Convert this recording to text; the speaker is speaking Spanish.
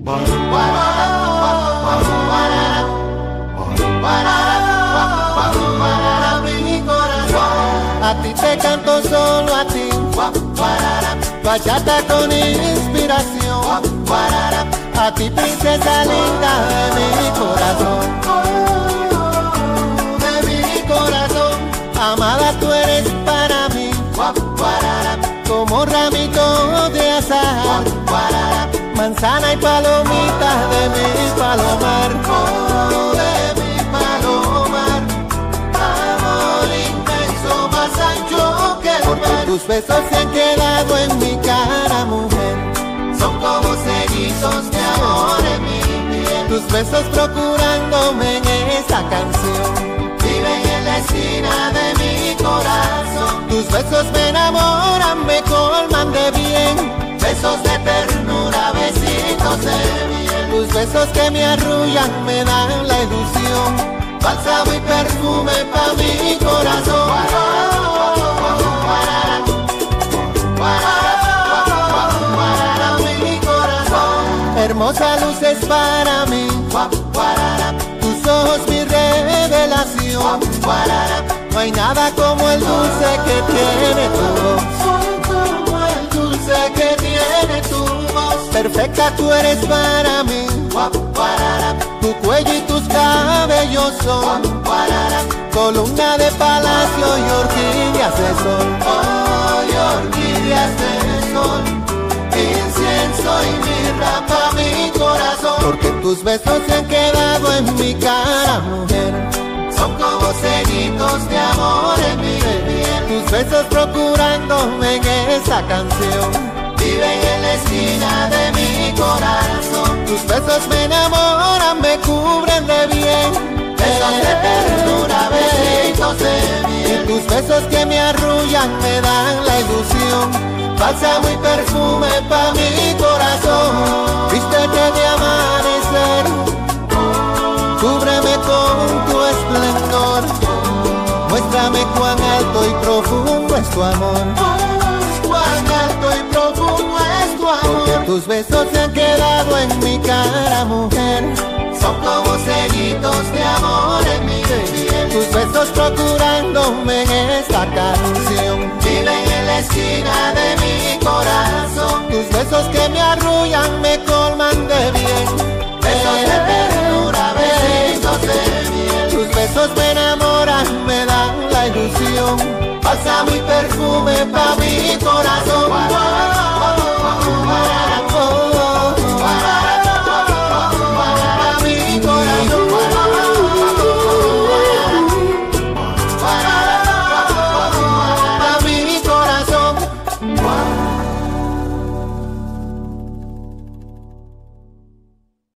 Mi corazón. A ti te canto solo a ti. Bachata con inspiración. A ti princesa linda de mi corazón. De mi corazón. Amada tú eres para mí. Como ramito de azahar. Manzana y palomita de mi palomar. Oh, de mi palomar. Amor inmenso, más ancho que el mar. Porque tus besos se han quedado en mi cara, mujer. Son como cerizos de amor en mi piel. Tus besos procurándome en esa canción. Viven en la esquina de mi corazón. Tus besos me enamoran, me colman de bien. Besos de ternura, besitos de miel. Tus besos que me arrullan, me dan la ilusión. Bálsamo y perfume pa' mi corazón. Mi corazón. Hermosa luz es para mí. Tus ojos mi revelación. No hay nada como el dulce que tiene tu voz. Que tiene tu voz. Perfecta tú eres para mí. Tu cuello y tus cabellos son columna de palacio y orquídeas de sol. Oh, y orquídeas de sol. Incienso y mirra pa' mi corazón. Porque tus besos se han quedado en mi cara, mujer. Son como ceritos de amor en mi piel. Tus besos procurándome en esa canción. Viven en la esquina de mi corazón. Tus besos me enamoran, me cubren de bien. Besos de ternura, besitos de miel. Y tus besos que me arrullan, me dan la ilusión. Bálsamo y perfume pa' mi corazón. Vístete de amanecer. Cúbreme con tu esplendor. Muéstrame cuán alto y profundo es tu amor. Cuán alto y profundo es tu amor. Porque tus besos se han quedado en mi cara, mujer. Son como sellitos de amor en mi piel. Tus besos procurándome en esta canción. Viven en la esquina de mi corazón. Tus besos que me arrullan, me colman de bien. Besos de ternura, besitos de miel. Tus besos me enamoran, me dan la ilusión. Bálsamo y perfume pa' mi corazón.